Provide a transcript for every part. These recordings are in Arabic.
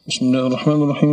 بسم الله الرحمن الرحيم.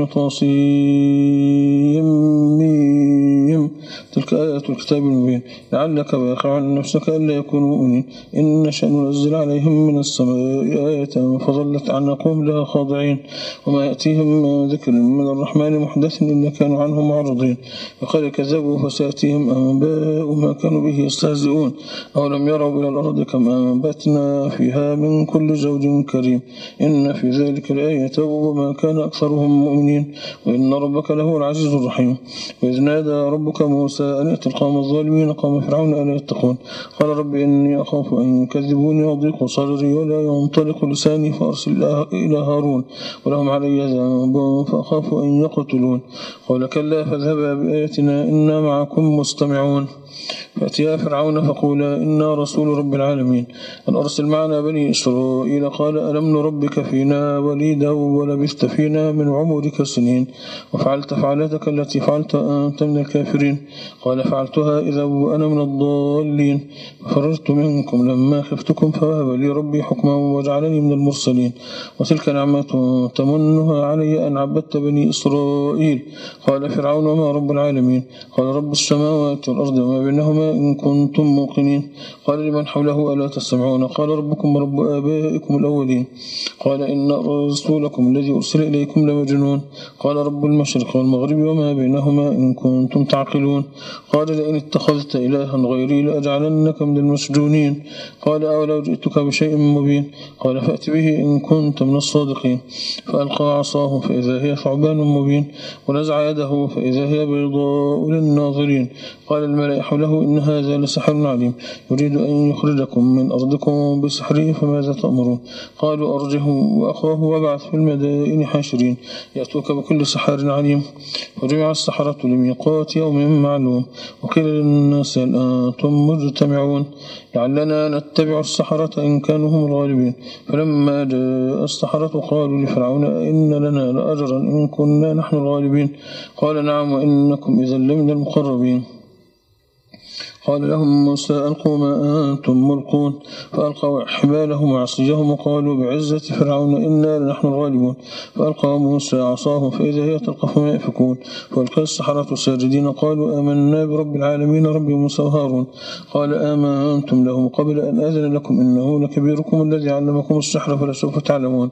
طاسيم تلك آيات الكتاب المبين لعلك باخع عن نفسك ألا يكونوا مؤمنين إن نشأ ننزل عليهم من السماء آية فظلت أعناقهم لها خاضعين وما يأتيهم من ذكر من الرحمن محدث إلا كانوا عنه معرضين وقد كذبوا فسيأتيهم أنباء ما كانوا به يستهزئون أولم يروا إلى الأرض كم أنبتنا فيها من كل زوج كريم إن في ذلك الآية وما كان أكثرهم مؤمنين وإن ربك لهو العزيز الرحيم. وإذ نادى ربك موسى أن ائت القوم الظالمين قوم فرعون ألا يتقون قال رب إني أخاف أن يكذبوني ويضيق صدري ولا ينطلق لساني فأرسل إلى هارون ولهم علي ذنب فأخاف أن يقتلون قال كلا فاذهبا بآياتنا إنا معكم مستمعون. فأتيا فرعون فقولا إنا رسول رب العالمين أن أرسل معنا بني إسرائيل قال ألم نربك فينا وليدا ولبثت فينا من عمرك سنين وفعلت فعلتك التي فعلت أنت من الكافرين قال فعلتها إذا وأنا من الضالين ففررت منكم لما خفتكم فوهب لي ربي حكما وجعلني من المرسلين وتلك نعمة تمنها علي أن عبدت بني إسرائيل قال فرعون وما رب العالمين قال رب السماوات والأرض وما بينهما إن كنتم موقنين قال لمن حوله ألا تستمعون قال ربكم ورب آبائكم الأولين قال إن رسولكم الذي أرسل إليكم لمجنون قال رب المشرق والمغرب وما بينهما إن كنتم تعقلون قال لئن اتخذت إلها غيري لأجعلنك من المسجونين قال أولو جئتك بشيء مبين قال فأت به إن كنت من الصادقين فألقى عصاه فإذا هي ثعبان مبين ونزع يده فإذا هي بيضاء للناظرين قال الملأ حوله إن هذا لسحر عليم يريد أن يخرجكم من أرضكم بسحره فماذا تأمرون قالوا أرجه وأخاه وابعث في المدائن حاشرين يأتوك بكل سحار عليم وجمع السحرة لميقات يوم معلوم وقيل للناس هل أنتم مجتمعون لعلنا نتبع السحرة إن كانوا هم الغالبين فلما جاء السحرة قالوا لفرعون إن لنا لأجرا إن كنا نحن الغالبين قال نعم وإنكم إذا لمن المقربين قال لهم موسى ألقوا ما أنتم ملقون فألقوا حبالهم وعصيهم وقالوا بعزة فرعون إنا لنحن الغالبون فألقى موسى عصاه فإذا هي تلقف ما يأفكون فألقى السحرة ساجدين قالوا آمنا برب العالمين رب موسى وهارون قال آمنتم له قبل أن آذن لكم إنه لكبيركم الذي علمكم السحر فلسوف تعلمون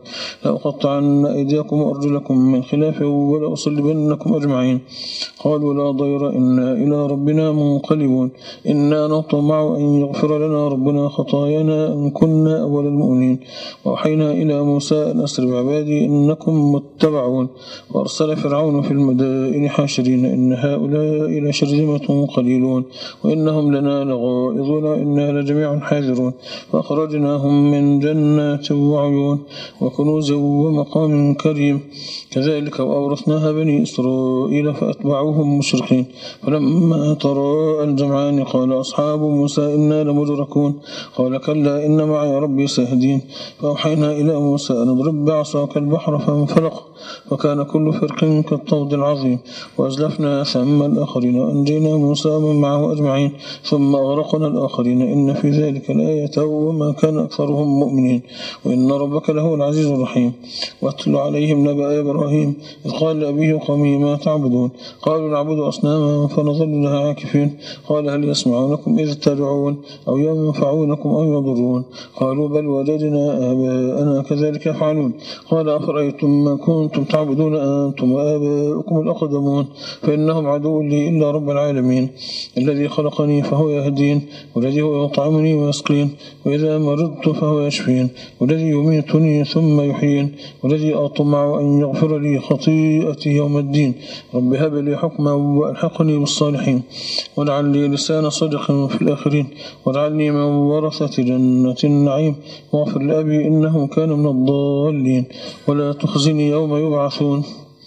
لأقطعن أيديكم وأرجلكم من خلاف ولأصلبنكم أجمعين قالوا لا ضير إنا إلى ربنا منقلبون إنا نطمع أن يغفر لنا ربنا خطايانا أن كنا أول المؤمنين وأوحينا إلى موسى أن أسر بعبادي إنكم متبعون وأرسل فرعون في المدائن حاشرين إن هؤلاء لشرذمة قليلون وإنهم لنا لغائظون إنا لجميع حاذرون فأخرجناهم من جنات وعيون وكنوز ومقام كريم كذلك وأورثناها بني إسرائيل فأتبعوهم مشرقين فلما تراءى الجمعان قال أصحاب موسى إنا لمدركون قال كلا إن معي ربي سيهدين فأوحينا إلى موسى أن اضرب بعصاك البحر فانفلق وكان كل فرق كالطود العظيم وأزلفنا ثم الآخرين وأنجينا موسى ومن معه أجمعين ثم أغرقنا الآخرين إن في ذلك الآية وما كان أكثرهم مؤمنين وإن ربك لهو العزيز الرحيم. واتل عليهم نبأ إبراهيم إذ قال لأبيه وقومه ما تعبدون قالوا نعبد أصناما فنظل لها عاكفين قال هل يسمعونكم إذ تدعون أو ينفعونكم أو يضرون قالوا بل وجدنا آباءنا كذلك يفعلون قال أفرأيتم ما كنتم تعبدون أنتم وآباؤكم الأقدمون فإنهم عدو لي إلا رب العالمين الذي خلقني فهو يهدين والذي هو يطعمني ويسقين وإذا مرضت فهو يشفين والذي يميتني ثم يحيين والذي أطمع أن يغفر لي خطيئتي يوم الدين رب هب لي حكما وألحقني بالصالحين واجعل لي لسان صدق في الآخرين واجعلني من ورثة جنة النعيم واغفر لأبي إنه كان من الضالين ولا تخزني يوم يبعثون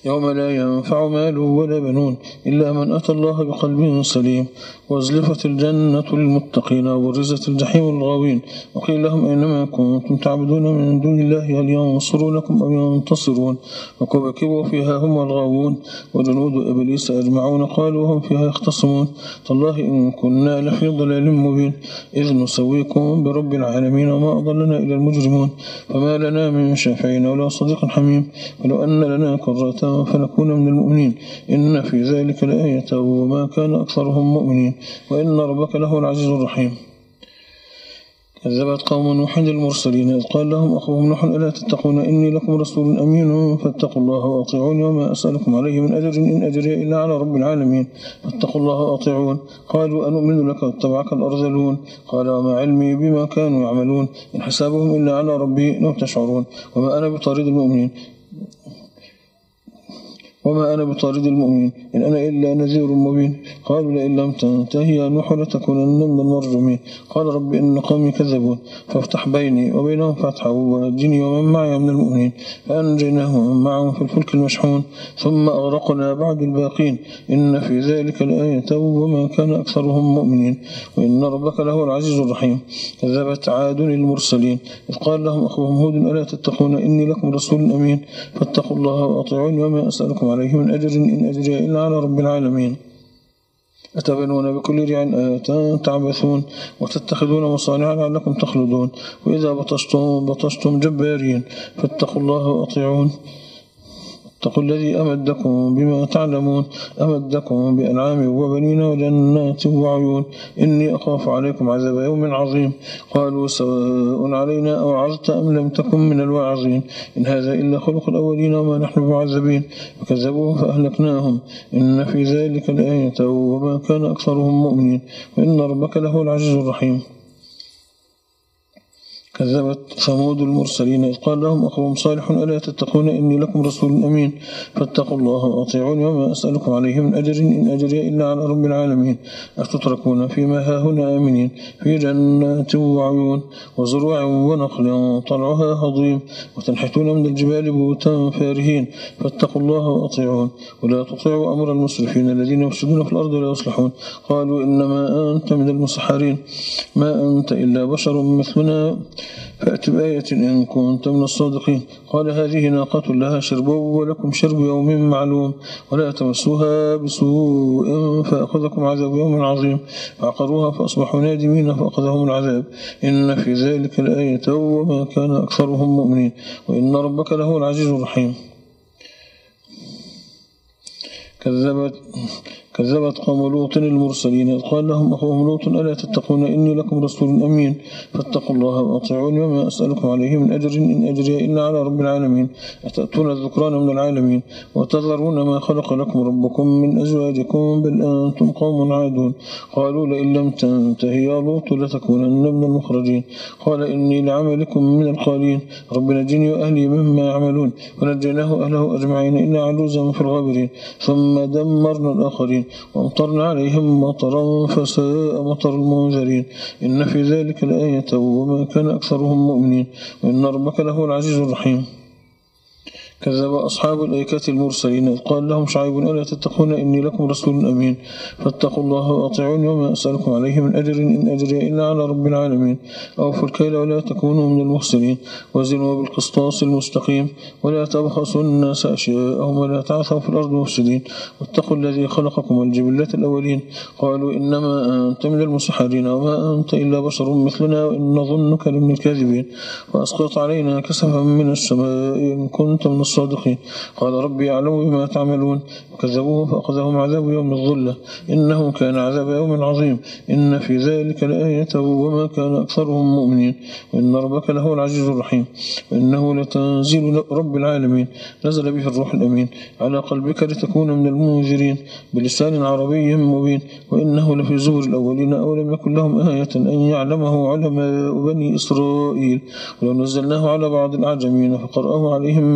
يوم لا ينفع مال ولا بنون إلا من أتى الله بقلب سليم. وأزلفت الجنة للمتقين وبرزت الجحيم للغاوين وقيل لهم أينما كنتم تعبدون من دون الله هل ينصرونكم أو ينتصرون وكبكبوا فيها هم والغاوون وجنود إبليس أجمعون قالوا هم فيها يختصمون تالله إن كنا لفي ضلال مبين إذ نسويكم برب العالمين وما أضلنا إلى المجرمون فما لنا من شافعين ولا صديق حميم ولو أن لنا كرة فنكون من المؤمنين إن في ذلك لآية وما كان أكثرهم مؤمنين وإن ربك له العزيز الرحيم. كذبت قوم نوح المرسلين إذ قال لهم أخوهم نوح ألا تتقون إني لكم رسول أمين فاتقوا الله وأطيعوني وما أسألكم عليه من أجر إن أجري إلا على رب العالمين فاتقوا الله وأطيعون. قالوا أنؤمن لك واتبعك الأرذلون قال وما علمي بما كانوا يعملون إن حسابهم إلا على ربي لو تشعرون وما أنا بطارد المؤمنين إن أنا إلا نذير مبين. قالوا لئن لم تنتهي يا نوح لتكونن من المرجومين قال رب إن قومي كذبون فافتح بيني وبينهم فتحا ونجني ومن معي من المؤمنين فأنجيناهم معهم في الفلك المشحون ثم أغرقنا بعد الباقين إن في ذلك لآية وما كان أكثرهم مؤمنين وإن ربك له العزيز الرحيم. كذبت عاد المرسلين إذ قال لهم أخوهم هود ألا تتقون إني لكم رسول أمين فاتقوا الله وأطيعوني وما أسألكم عليه من أجر إن أجري إلا على رب العالمين أتبنون بكل ريع آية تعبثون وتتخذون مصانع لعلكم تخلدون وإذا بطشتم جبارين فاتقوا الله وأطيعون. اتقوا الذي أمدكم بما تعلمون أمدكم بأنعام وبنين وجنات وعيون إني أخاف عليكم عذاب يوم عظيم. قالوا سواء علينا أوعظت أم لم تكن من الواعظين إن هذا إلا خلق الأولين وما نحن بعذبين فكذبوه فأهلكناهم إن في ذلك لآية وما كان أكثرهم مؤمنين وإن ربك له العزيز الرحيم. كذبت ثمود المرسلين إذ قال لهم أخوهم صالح ألا تتقون إني لكم رسول أمين فاتقوا الله وأطيعوني وما أسألكم عليه من أجر إن أجري إلا على رب العالمين أفتتركون فيما هاهنا آمنين في جنات وعيون وزروع ونخل طلعها هضيم وتنحتون من الجبال بيوتا فارهين فاتقوا الله وأطيعون ولا تطيعوا أمر المسرفين الذين يفسدون في الأرض ولا يصلحون. قالوا إنما أنت من المسحرين ما أنت إلا بشر مثلنا فأت بآية إن كنت من الصادقين. قال هذه ناقة لها شرب ولكم شرب يوم معلوم ولا تمسوها بسوء فأخذكم عذاب يوم عظيم فعقروها فأصبحوا نادمين فأخذهم العذاب إن في ذلك الآية وما كان أكثرهم مؤمنين وإن ربك له العزيز الرحيم. كذبت قوم لوط المرسلين إذ قال لهم أخوهم لوط ألا تتقون إني لكم رسول أمين فاتقوا الله وأطيعوني وما أسألكم عليه من أجر إن أجري إلا على رب العالمين أتأتون الذكران من العالمين وتذرون ما خلق لكم ربكم من أزواجكم بل أنتم قوم عادون. قالوا لئن لم تنتهي يا لوط لتكونن من المخرجين قال إني لعملكم من القالين رب نجني وأهلي مما يعملون ونجيناه أهله أجمعين إلا عجوزا في الغابرين ثم دمرنا الآخرين وأمطرنا عليهم مطرا فساء مطر المنذرين إن في ذلك لآية وما كان أكثرهم مؤمنين وإن ربك له العزيز الرحيم. كذب أصحاب الأيكة المرسلين إذ قال لهم شعيب ألا تتقون إني لكم رسول أمين فاتقوا الله وأطيعوني وما أسألكم عليه من أجر إن أجري إلا على رب العالمين أوفوا الكيل ولا تكونوا من المخسرين وزنوا بالقسطاس المستقيم ولا تبخسوا الناس أشياءهم ولا تعثوا في الأرض مفسدين واتقوا الذي خلقكم والجبلة الأولين. قالوا إنما أنت من المسحرين وما أنت إلا بشر مثلنا وإن نظنك لمن الكاذبين وأسقط علينا كسفا من السماء إن كنت من الصادقين. قال ربي يعلم بما تعملون وكذبوه فأخذهم عذاب يوم الظلة إنه كان عذاب يوم عظيم إن في ذلك لآية وما كان أكثرهم مؤمنين وإن ربك له العزيز الرحيم وإنه لتنزيل رب العالمين نزل به الروح الأمين على قلبك لتكون من المنذرين بلسان عربي مبين وإنه لفي زبر الأولين أولم يكن لهم آية أن يعلمه علماء بني إسرائيل ولو نزلناه على بعض الأعجمين فقرأه عليهم ما كانوا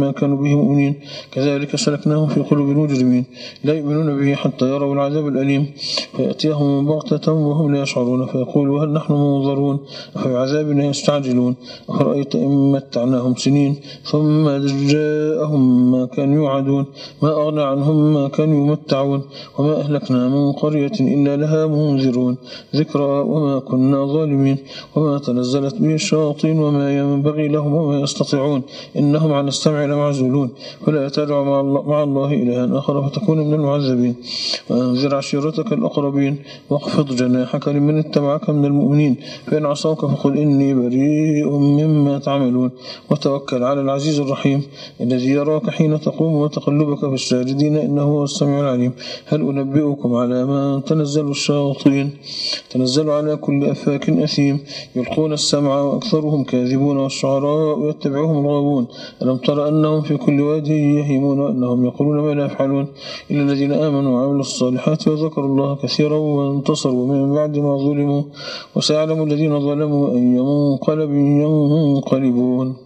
به مؤمنين كذلك سلكناه في قلوب المجرمين لا يؤمنون به حتى يروا العذاب الأليم فيأتيهم بغتة وهم لا يشعرون فيقولوا هل نحن منظرون أفبعذابنا يستعجلون أفرأيت إن متعناهم سنين ثم جاءهم ما كانوا يوعدون ما أغنى عنهم ما كانوا يمتعون وما أهلكنا من قرية إلا لها منذرون ذكرى وما كنا ظالمين وما تنزلت به الشياطين وما ينبغي لهم وما يستطيعون إنهم عن السمع لمعزولون فلا تدع مع الله إلها آخر فتكون من المعذبين وأنذر عشيرتك الأقربين واخفض جناحك لمن اتبعك من المؤمنين فإن عصوك فقل إني بريء مما تعملون وتوكل على العزيز الرحيم الذي يراك حين تقوم وتقلبك في الساجدين إنه هو السميع العليم هل أنبئكم على ما تنزل الشياطين تنزل على كل أفاك أثيم يلقون السمع وأكثرهم كاذبون والشعراء يتبعهم الغاوون ألم تر أنهم في كل واد يهيمون وأنهم يقولون ما لا يفعلون إلا الذين آمنوا وعملوا الصالحات وذكروا الله كثيرا وانتصروا من بعد ما ظلموا وسيعلم الذين ظلموا أي منقلب ينقلبون